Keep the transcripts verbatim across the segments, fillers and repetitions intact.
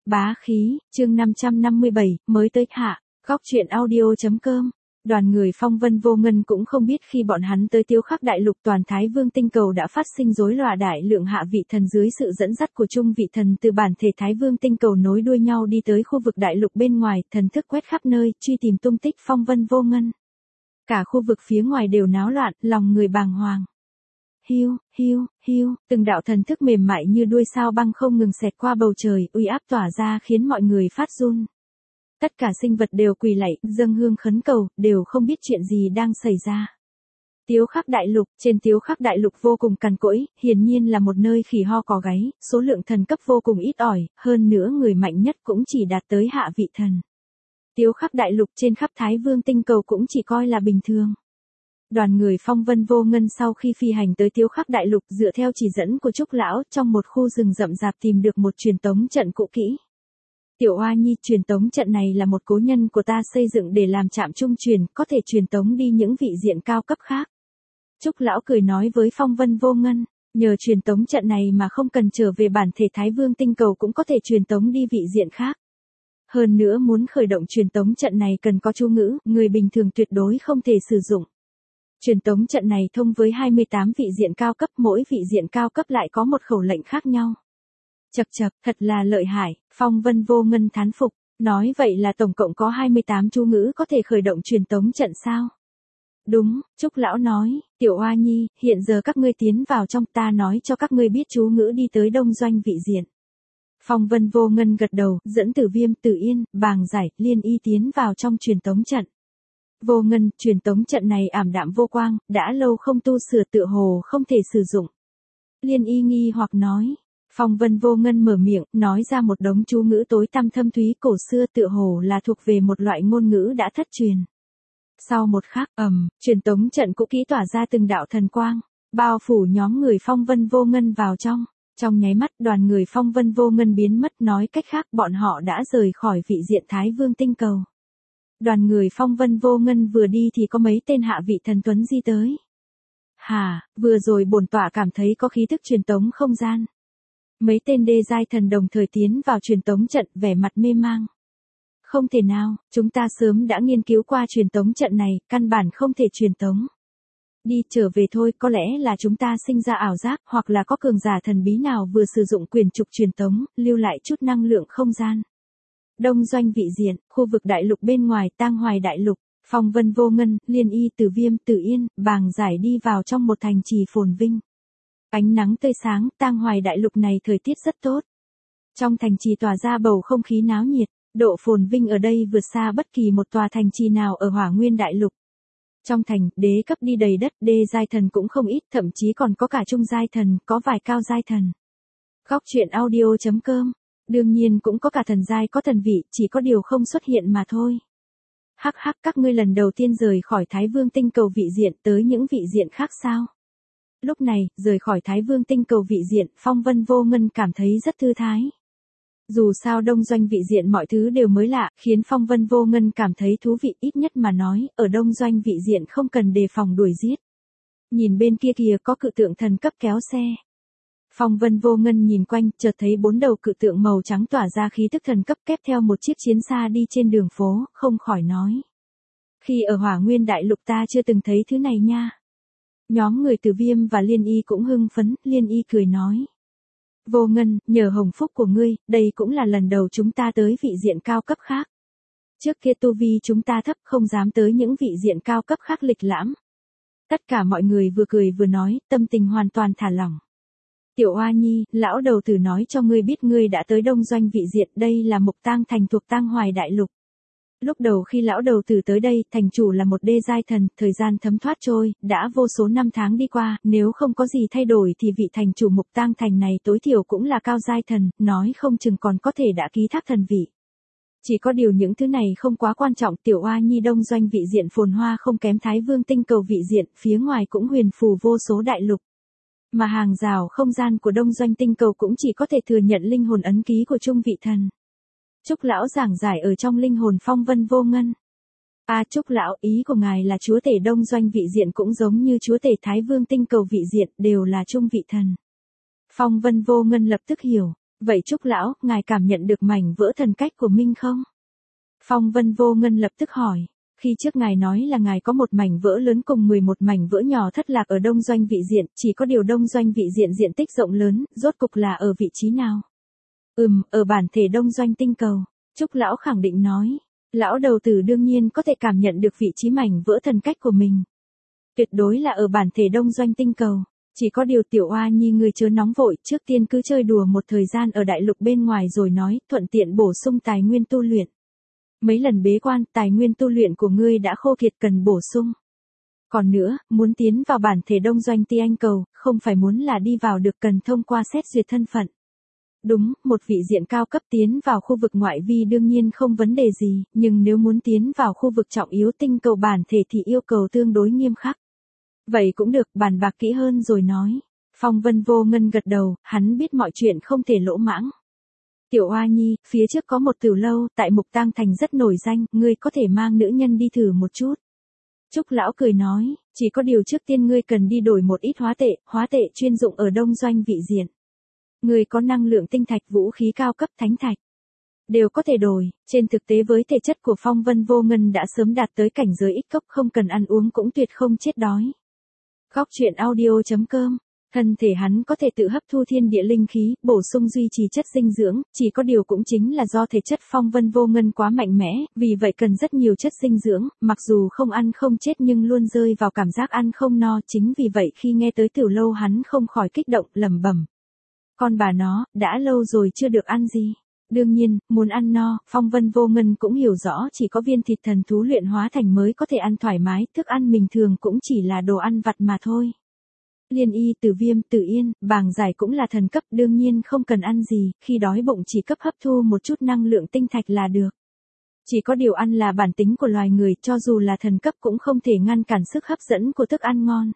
Bá khí, chương năm trăm năm mươi bảy, mới tới hạ, góc truyện audio.com. Đoàn người phong vân vô ngân cũng không biết khi bọn hắn tới Tiếu Khắc Đại Lục toàn Thái Vương tinh cầu đã phát sinh rối loạn, đại lượng hạ vị thần dưới sự dẫn dắt của trung vị thần từ bản thể Thái Vương tinh cầu nối đuôi nhau đi tới khu vực đại lục bên ngoài, thần thức quét khắp nơi, truy tìm tung tích phong vân vô ngân. Cả khu vực phía ngoài đều náo loạn, lòng người bàng hoàng. Hiu, hiu, hiu, từng đạo thần thức mềm mại như đuôi sao băng không ngừng xẹt qua bầu trời, uy áp tỏa ra khiến mọi người phát run. Tất cả sinh vật đều quỳ lạy, dâng hương khấn cầu, đều không biết chuyện gì đang xảy ra. Tiếu Khắc Đại Lục, trên Tiếu Khắc Đại Lục vô cùng cằn cỗi, hiển nhiên là một nơi khỉ ho có gáy, số lượng thần cấp vô cùng ít ỏi, hơn nữa người mạnh nhất cũng chỉ đạt tới hạ vị thần. Tiếu Khắc Đại Lục trên khắp Thái Vương tinh cầu cũng chỉ coi là bình thường. Đoàn người phong vân vô ngân sau khi phi hành tới Tiếu Khắc Đại Lục dựa theo chỉ dẫn của Trúc Lão trong một khu rừng rậm rạp tìm được một truyền tống trận cũ kỹ. Tiểu Oa Nhi, truyền tống trận này là một cố nhân của ta xây dựng để làm trạm trung truyền, có thể truyền tống đi những vị diện cao cấp khác. Trúc Lão cười nói với phong vân vô ngân, nhờ truyền tống trận này mà không cần trở về bản thể Thái Vương tinh cầu cũng có thể truyền tống đi vị diện khác. Hơn nữa muốn khởi động truyền tống trận này cần có chú ngữ, người bình thường tuyệt đối không thể sử dụng. Truyền tống trận này thông với hai mươi tám vị diện cao cấp, mỗi vị diện cao cấp lại có một khẩu lệnh khác nhau. Chậc chậc, thật là lợi hại, phong vân vô ngân thán phục, nói vậy là tổng cộng có hai mươi tám chú ngữ có thể khởi động truyền tống trận sao? Đúng, Trúc Lão nói, Tiểu Oa Nhi, hiện giờ các ngươi tiến vào trong, ta nói cho các ngươi biết chú ngữ đi tới đông doanh vị diện. Phong vân vô ngân gật đầu, dẫn Tử Viêm, Tử Yên, Bàng Giải, Liên Y tiến vào trong truyền tống trận. Vô ngân, truyền tống trận này ảm đạm vô quang, đã lâu không tu sửa tựa hồ không thể sử dụng. Liên Y nghi hoặc nói. Phong vân vô ngân mở miệng, nói ra một đống chú ngữ tối tăm thâm thúy cổ xưa tựa hồ là thuộc về một loại ngôn ngữ đã thất truyền. Sau một khắc, ầm, truyền tống trận cũ kỹ tỏa ra từng đạo thần quang, bao phủ nhóm người phong vân vô ngân vào trong. Trong nháy mắt đoàn người phong vân vô ngân biến mất, nói cách khác bọn họ đã rời khỏi vị diện Thái Vương tinh cầu. Đoàn người phong vân vô ngân vừa đi thì có mấy tên hạ vị thần tuấn di tới. Hà, vừa rồi bổn tọa cảm thấy có khí thức truyền tống không gian. Mấy tên đê giai thần đồng thời tiến vào truyền tống trận, vẻ mặt mê mang. Không thể nào, chúng ta sớm đã nghiên cứu qua truyền tống trận này, căn bản không thể truyền tống. Đi trở về thôi, có lẽ là chúng ta sinh ra ảo giác, hoặc là có cường giả thần bí nào vừa sử dụng quyền trục truyền tống, lưu lại chút năng lượng không gian. Đông doanh vị diện, khu vực đại lục bên ngoài, Tang Hoài Đại Lục, phong vân vô ngân, Liên Y, Tử Viêm, Tử Yên, Bàng Giải đi vào trong một thành trì phồn vinh. Ánh nắng tươi sáng, Tang Hoài Đại Lục này thời tiết rất tốt. Trong thành trì tỏa ra bầu không khí náo nhiệt, độ phồn vinh ở đây vượt xa bất kỳ một tòa thành trì nào ở Hỏa Nguyên Đại Lục. Trong thành, đế cấp đi đầy đất, đê giai thần cũng không ít, thậm chí còn có cả trung giai thần, có vài cao giai thần. Góc truyện audio.com, đương nhiên cũng có cả thần giai có thần vị, chỉ có điều không xuất hiện mà thôi. Hắc hắc, các ngươi lần đầu tiên rời khỏi Thái Vương tinh cầu vị diện tới những vị diện khác sao? Lúc này, rời khỏi Thái Vương tinh cầu vị diện, phong vân vô ngân cảm thấy rất thư thái. Dù sao đông doanh vị diện mọi thứ đều mới lạ, khiến phong vân vô ngân cảm thấy thú vị, ít nhất mà nói, ở đông doanh vị diện không cần đề phòng đuổi giết. Nhìn bên kia kìa có cự tượng thần cấp kéo xe. Phong vân vô ngân nhìn quanh, chợt thấy bốn đầu cự tượng màu trắng tỏa ra khí tức thần cấp kép theo một chiếc chiến xa đi trên đường phố, không khỏi nói. Khi ở Hỏa Nguyên Đại Lục ta chưa từng thấy thứ này nha. Nhóm người Tử Viêm và Liên Y cũng hưng phấn, Liên Y cười nói. Vô ngân, nhờ hồng phúc của ngươi, đây cũng là lần đầu chúng ta tới vị diện cao cấp khác. Trước kia tu vi chúng ta thấp không dám tới những vị diện cao cấp khác lịch lãm. Tất cả mọi người vừa cười vừa nói, tâm tình hoàn toàn thả lỏng. Tiểu Oa Nhi, lão đầu tử nói cho ngươi biết ngươi đã tới đông doanh vị diện, đây là Mục Tang thành thuộc Tang Hoài Đại Lục. Lúc đầu khi lão đầu tử tới đây, thành chủ là một đê giai thần, thời gian thấm thoát trôi, đã vô số năm tháng đi qua, nếu không có gì thay đổi thì vị thành chủ Mục Tang thành này tối thiểu cũng là cao giai thần, nói không chừng còn có thể đã ký thác thần vị. Chỉ có điều những thứ này không quá quan trọng, Tiểu Oa Nhi đông doanh vị diện phồn hoa không kém Thái Vương tinh cầu vị diện, phía ngoài cũng huyền phù vô số đại lục. Mà hàng rào không gian của đông doanh tinh cầu cũng chỉ có thể thừa nhận linh hồn ấn ký của trung vị thần. Trúc Lão giảng giải ở trong linh hồn phong vân vô ngân. À Trúc Lão, ý của ngài là chúa tể đông doanh vị diện cũng giống như chúa tể Thái Vương tinh cầu vị diện, đều là trung vị thần. Phong vân vô ngân lập tức hiểu, Vậy Trúc lão, ngài cảm nhận được mảnh vỡ thần cách của Minh không? Phong Vân Vô Ngân lập tức hỏi. Khi trước ngài nói là ngài có một mảnh vỡ lớn cùng mười một mảnh vỡ nhỏ thất lạc ở đông doanh vị diện, chỉ có điều đông doanh vị diện diện tích rộng lớn, rốt cục là ở vị trí nào? Ừm, ở bản thể đông doanh tinh cầu. Trúc lão khẳng định nói. Lão đầu tử đương nhiên có thể cảm nhận được vị trí mảnh vỡ thần cách của mình. Tuyệt đối là ở bản thể đông doanh tinh cầu. Chỉ có điều Tiểu Oa Nhi người chớ nóng vội, trước tiên cứ chơi đùa một thời gian ở đại lục bên ngoài rồi nói, thuận tiện bổ sung tài nguyên tu luyện. Mấy lần bế quan, tài nguyên tu luyện của ngươi đã khô kiệt cần bổ sung. Còn nữa, muốn tiến vào bản thể đông doanh ti anh cầu, không phải muốn là đi vào được cần thông qua xét duyệt thân phận. Đúng, một vị diện cao cấp tiến vào khu vực ngoại vi đương nhiên không vấn đề gì, nhưng nếu muốn tiến vào khu vực trọng yếu tinh cầu bản thể thì yêu cầu tương đối nghiêm khắc. Vậy cũng được, bàn bạc kỹ hơn rồi nói. Phong Vân Vô Ngân gật đầu, hắn biết mọi chuyện không thể lỗ mãng. Tiểu Oa Nhi, phía trước có một tiểu lâu, tại Mục Tang Thành rất nổi danh, ngươi có thể mang nữ nhân đi thử một chút. Trúc lão cười nói, chỉ có điều trước tiên ngươi cần đi đổi một ít hóa tệ, hóa tệ chuyên dụng ở đông doanh vị diện. Ngươi có năng lượng tinh thạch, vũ khí cao cấp, thánh thạch. Đều có thể đổi, trên thực tế với thể chất của Phong Vân Vô Ngân đã sớm đạt tới cảnh giới ích cốc, không cần ăn uống cũng tuyệt không chết đói. Góc truyện audio chấm com. Thân thể hắn có thể tự hấp thu thiên địa linh khí, bổ sung duy trì chất dinh dưỡng, chỉ có điều cũng chính là do thể chất Phong Vân Vô Ngân quá mạnh mẽ, vì vậy cần rất nhiều chất dinh dưỡng, mặc dù không ăn không chết nhưng luôn rơi vào cảm giác ăn không no, chính vì vậy khi nghe tới tiểu lâu hắn không khỏi kích động, lẩm bẩm. Con bà nó, đã lâu rồi chưa được ăn gì. Đương nhiên, muốn ăn no, Phong Vân Vô Ngân cũng hiểu rõ chỉ có viên thịt thần thú luyện hóa thành mới có thể ăn thoải mái, thức ăn bình thường cũng chỉ là đồ ăn vặt mà thôi. Liên y, Tử Viêm, Tử Yên, Bàng Giải cũng là thần cấp, đương nhiên không cần ăn gì, khi đói bụng chỉ cấp hấp thu một chút năng lượng tinh thạch là được. Chỉ có điều ăn là bản tính của loài người, cho dù là thần cấp cũng không thể ngăn cản sức hấp dẫn của thức ăn ngon.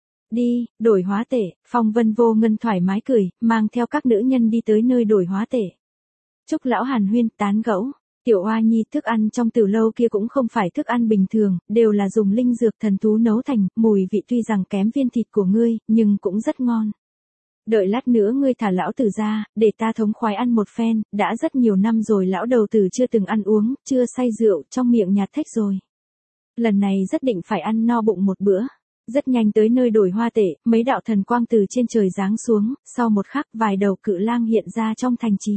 Đi, đổi hóa tệ, Phong Vân Vô Ngân thoải mái cười, mang theo các nữ nhân đi tới nơi đổi hóa tệ. Trúc lão hàn huyên, tán gẫu. Tiểu Oa Nhi, thức ăn trong tiểu lâu kia cũng không phải thức ăn bình thường, đều là dùng linh dược thần thú nấu thành, mùi vị tuy rằng kém viên thịt của ngươi, nhưng cũng rất ngon. Đợi lát nữa ngươi thả lão tử ra, để ta thống khoái ăn một phen, đã rất nhiều năm rồi lão đầu tử chưa từng ăn uống, chưa say rượu, trong miệng nhạt thách rồi. Lần này rất định phải ăn no bụng một bữa. Rất nhanh tới nơi đổi hoa tệ, mấy đạo thần quang từ trên trời giáng xuống, sau một khắc vài đầu cự lang hiện ra trong thành trì.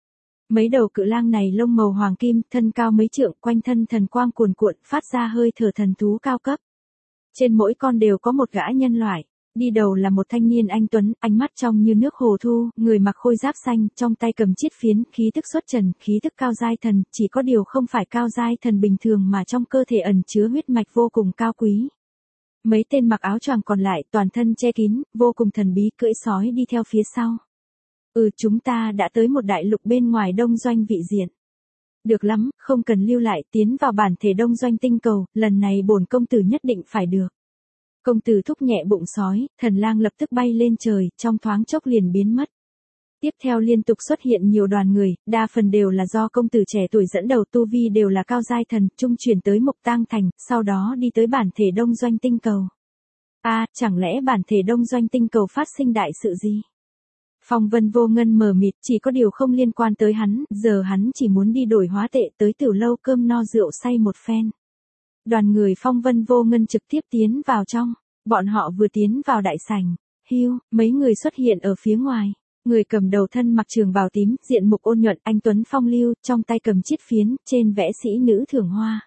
Mấy đầu cự lang này lông màu hoàng kim, thân cao mấy trượng, quanh thân thần quang cuồn cuộn, phát ra hơi thở thần thú cao cấp. Trên mỗi con đều có một gã nhân loại. Đi đầu là một thanh niên anh tuấn, ánh mắt trong như nước hồ thu, người mặc khôi giáp xanh, trong tay cầm chiết phiến, khí tức xuất trần, khí tức cao giai thần, chỉ có điều không phải cao giai thần bình thường mà trong cơ thể ẩn chứa huyết mạch vô cùng cao quý. Mấy tên mặc áo choàng còn lại, toàn thân che kín, vô cùng thần bí, cưỡi sói đi theo phía sau. Ừ, chúng ta đã tới một đại lục bên ngoài đông doanh vị diện. Được lắm, không cần lưu lại, tiến vào bản thể đông doanh tinh cầu, lần này bổn công tử nhất định phải được. Công tử thúc nhẹ bụng sói, thần lang lập tức bay lên trời, trong thoáng chốc liền biến mất. Tiếp theo liên tục xuất hiện nhiều đoàn người, đa phần đều là do công tử trẻ tuổi dẫn đầu, tu vi đều là cao giai thần, trung chuyển tới Mục Tang Thành, sau đó đi tới bản thể đông doanh tinh cầu. A, à, chẳng lẽ bản thể đông doanh tinh cầu phát sinh đại sự gì? Phong Vân Vô Ngân mờ mịt, chỉ có điều không liên quan tới hắn, giờ hắn chỉ muốn đi đổi hóa tệ tới tiểu lâu cơm no rượu say một phen. Đoàn người Phong Vân Vô Ngân trực tiếp tiến vào trong, bọn họ vừa tiến vào đại sảnh, hiu, mấy người xuất hiện ở phía ngoài. Người cầm đầu thân mặc trường bào tím, diện mục ôn nhuận, anh tuấn phong lưu, trong tay cầm chiết phiến, trên vẽ sĩ nữ thưởng hoa.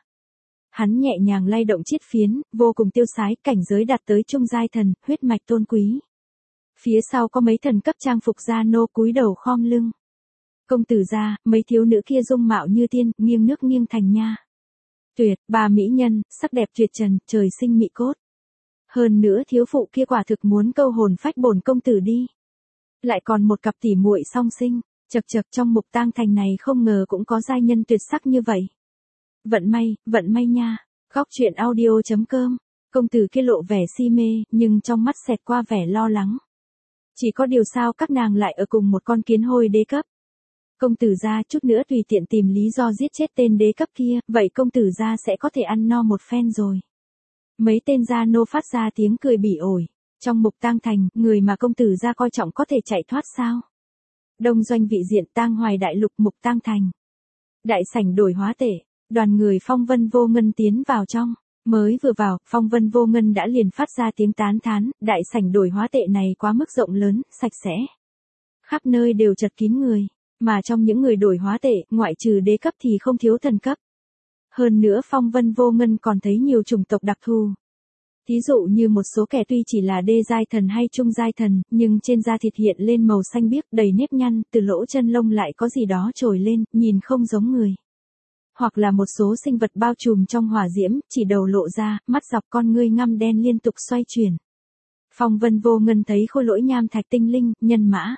Hắn nhẹ nhàng lay động chiết phiến, vô cùng tiêu sái, cảnh giới đạt tới trung giai thần, huyết mạch tôn quý. Phía sau có mấy thần cấp trang phục gia nô cúi đầu khom lưng. Công tử gia, mấy thiếu nữ kia dung mạo như tiên, nghiêng nước nghiêng thành nha. Tuyệt, bà mỹ nhân, sắc đẹp tuyệt trần, trời sinh mỹ cốt. Hơn nữa thiếu phụ kia quả thực muốn câu hồn phách bổn công tử đi. Lại còn một cặp tỉ muội song sinh, chật chật trong Mục Tang Thành này không ngờ cũng có giai nhân tuyệt sắc như vậy. Vận may, vận may nha. Góc truyện audio chấm com. Công tử kia lộ vẻ si mê, nhưng trong mắt xẹt qua vẻ lo lắng. Chỉ có điều sao các nàng lại ở cùng một con kiến hôi đế cấp. Công tử gia chút nữa tùy tiện tìm lý do giết chết tên đế cấp kia, vậy công tử gia sẽ có thể ăn no một phen rồi. Mấy tên gia nô phát ra tiếng cười bỉ ổi. Trong Mục Tang Thành, người mà công tử gia coi trọng có thể chạy thoát sao? Đông Doanh vị diện Tang Hoài đại lục Mục Tang Thành. Đại sảnh đổi hóa tệ, đoàn người Phong Vân Vô Ngân tiến vào trong. Mới vừa vào, Phong Vân Vô Ngân đã liền phát ra tiếng tán thán, đại sảnh đổi hóa tệ này quá mức rộng lớn, sạch sẽ. Khắp nơi đều chật kín người, mà trong những người đổi hóa tệ, ngoại trừ đế cấp thì không thiếu thần cấp. Hơn nữa Phong Vân Vô Ngân còn thấy nhiều chủng tộc đặc thù. Thí dụ như một số kẻ tuy chỉ là đê giai thần hay trung giai thần, nhưng trên da thịt hiện lên màu xanh biếc đầy nếp nhăn, từ lỗ chân lông lại có gì đó trồi lên, nhìn không giống người. Hoặc là một số sinh vật bao trùm trong hỏa diễm, chỉ đầu lộ ra, mắt dọc con ngươi ngăm đen liên tục xoay chuyển. Phong Vân Vô Ngân thấy khôi lỗi nham thạch tinh linh, nhân mã.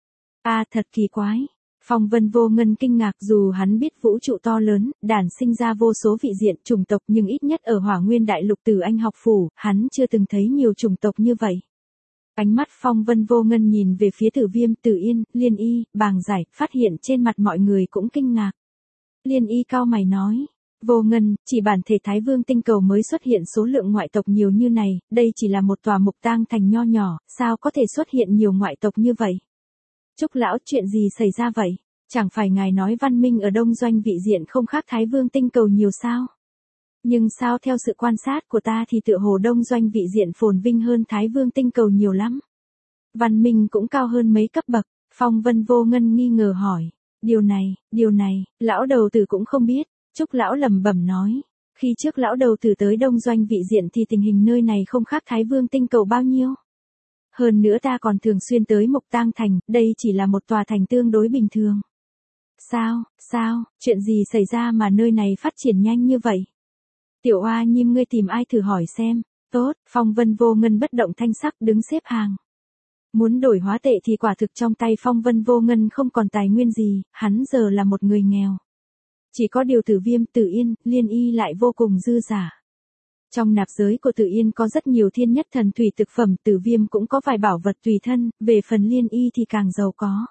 À thật kỳ quái. Phong Vân Vô Ngân kinh ngạc, dù hắn biết vũ trụ to lớn, đản sinh ra vô số vị diện, chủng tộc, nhưng ít nhất ở Hỏa Nguyên Đại Lục Từ Anh học phủ, hắn chưa từng thấy nhiều chủng tộc như vậy. Ánh mắt Phong Vân Vô Ngân nhìn về phía Tử Viêm, Tử Yên, Liên Y, Bàng Giải, phát hiện trên mặt mọi người cũng kinh ngạc. Liên Y cao mày nói, Vô Ngân, chỉ bản thể Thái Vương tinh cầu mới xuất hiện số lượng ngoại tộc nhiều như này, đây chỉ là một tòa Mục Tang Thành nho nhỏ, sao có thể xuất hiện nhiều ngoại tộc như vậy? Trúc lão, chuyện gì xảy ra vậy? Chẳng phải ngài nói văn minh ở Đông Doanh vị diện không khác Thái Vương tinh cầu nhiều sao? Nhưng sao theo sự quan sát của ta thì tựa hồ Đông Doanh vị diện phồn vinh hơn Thái Vương tinh cầu nhiều lắm. Văn minh cũng cao hơn mấy cấp bậc, Phong Vân Vô Ngân nghi ngờ hỏi. Điều này, điều này, lão đầu tử cũng không biết, Trúc lão lẩm bẩm nói. Khi trước lão đầu tử tới Đông Doanh vị diện thì tình hình nơi này không khác Thái Vương tinh cầu bao nhiêu. Hơn nữa ta còn thường xuyên tới Mục Tang Thành, đây chỉ là một tòa thành tương đối bình thường. Sao, sao, chuyện gì xảy ra mà nơi này phát triển nhanh như vậy? Tiểu Oa Nhim, ngươi tìm ai thử hỏi xem. Tốt, Phong Vân Vô Ngân bất động thanh sắc đứng xếp hàng. Muốn đổi hóa tệ thì quả thực trong tay Phong Vân Vô Ngân không còn tài nguyên gì, hắn giờ là một người nghèo. Chỉ có điều Tử Viêm, Tử Yên, Liên Y lại vô cùng dư giả. Trong nạp giới của Tử Yên có rất nhiều thiên nhất thần thủy thực phẩm, Tử Viêm cũng có vài bảo vật tùy thân, về phần Liên Y thì càng giàu có.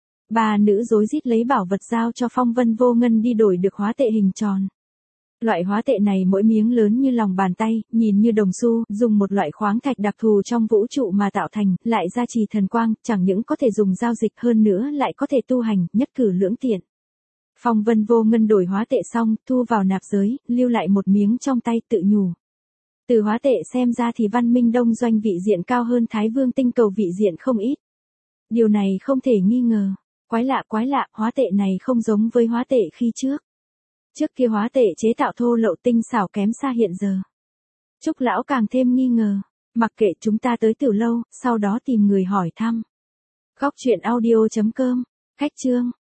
Ba nữ rối rít lấy bảo vật giao cho Phong Vân Vô Ngân đi đổi được hóa tệ hình tròn. Loại hóa tệ này mỗi miếng lớn như lòng bàn tay, nhìn như đồng xu, dùng một loại khoáng thạch đặc thù trong vũ trụ mà tạo thành, lại gia trì thần quang, chẳng những có thể dùng giao dịch hơn nữa lại có thể tu hành, nhất cử lưỡng tiện. Phong Vân Vô Ngân đổi hóa tệ xong, thu vào nạp giới, lưu lại một miếng trong tay, tự nhủ. Từ hóa tệ xem ra thì văn minh Đông Doanh vị diện cao hơn Thái Vương tinh cầu vị diện không ít. Điều này không thể nghi ngờ. Quái lạ quái lạ, hóa tệ này không giống với hóa tệ khi trước. Trước kia hóa tệ chế tạo thô lậu tinh xảo kém xa hiện giờ. Trúc lão càng thêm nghi ngờ. Mặc kệ, chúng ta tới từ lâu, sau đó tìm người hỏi thăm. Góc truyện audio chấm com. Khách chương.